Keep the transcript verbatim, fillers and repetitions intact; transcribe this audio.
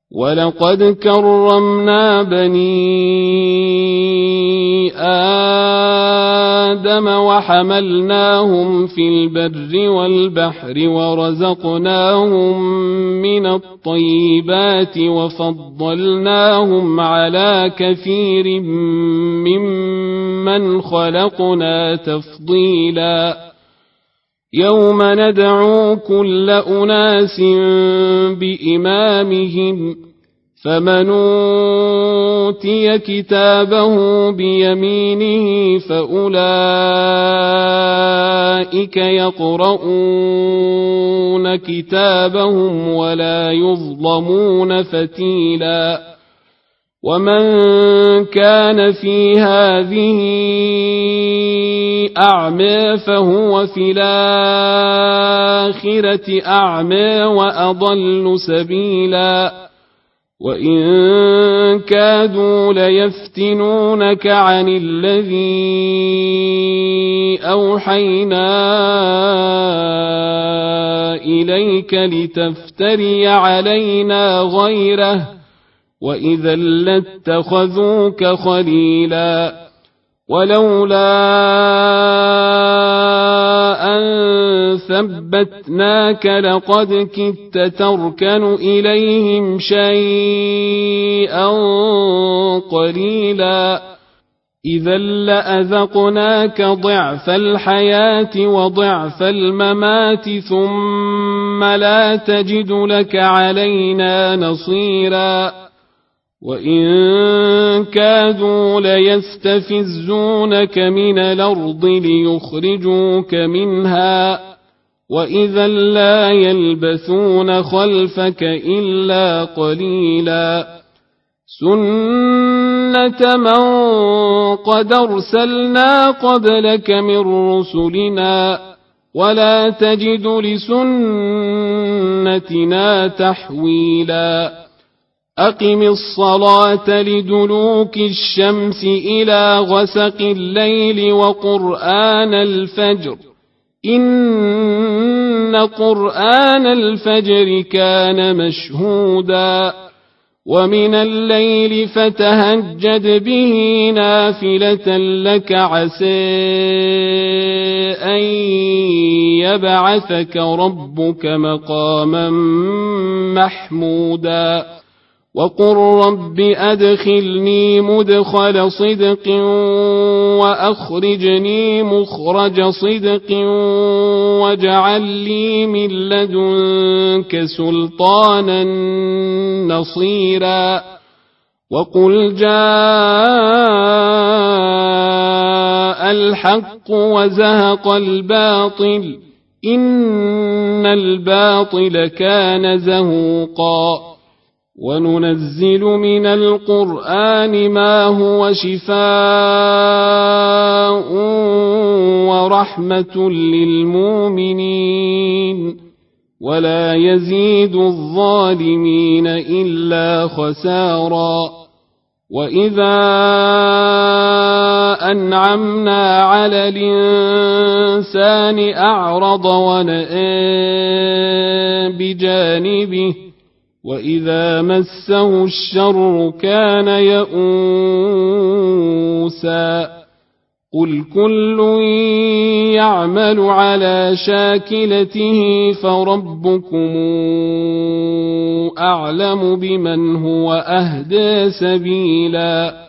ولقد كرمنا بني آدم وحملناهم في البر والبحر ورزقناهم من الطيبات وفضلناهم على كثير ممن خلقنا تفضيلا يوم ندعو كل أناس بإمامهم فمن أوتي كتابه بيمينه فأولئك يقرؤون كتابهم ولا يظلمون فتيلا ومن كان في هذه أعمى فهو في الآخرة أعمى وأضل سبيلا وإن كادوا ليفتنونك عن الذي أوحينا إليك لتفتري علينا غيره وإذا لاتخذوك خليلا ولولا أن ثبتناك لقد كدت تركن إليهم شيئا قليلا إذا لأذقناك ضعف الحياة وضعف الممات ثم لا تجد لك علينا نصيرا وإن كادوا ليستفزونك من الأرض ليخرجوك منها وإذا لا يلبثون خلفك إلا قليلا سنة من قد أرسلنا قبلك من رسلنا ولا تجد لسنتنا تحويلا أقم الصلاة لدلوك الشمس إلى غسق الليل وقرآن الفجر إن قرآن الفجر كان مشهودا ومن الليل فتهجد به نافلة لك عسى أن يبعثك ربك مقاما محمودا وقل رب أدخلني مدخل صدق وأخرجني مخرج صدق واجعل لي من لدنك سلطانا نصيرا وقل جاء الحق وزهق الباطل إن الباطل كان زهوقا وننزل من القرآن ما هو شفاء ورحمة للمؤمنين ولا يزيد الظالمين إلا خسارا وإذا أنعمنا على الإنسان أعرض ونأى بجانبه وإذا مسه الشر كان يئوسا قل كل يعمل على شاكلته فربكم أعلم بمن هو أهدى سبيلا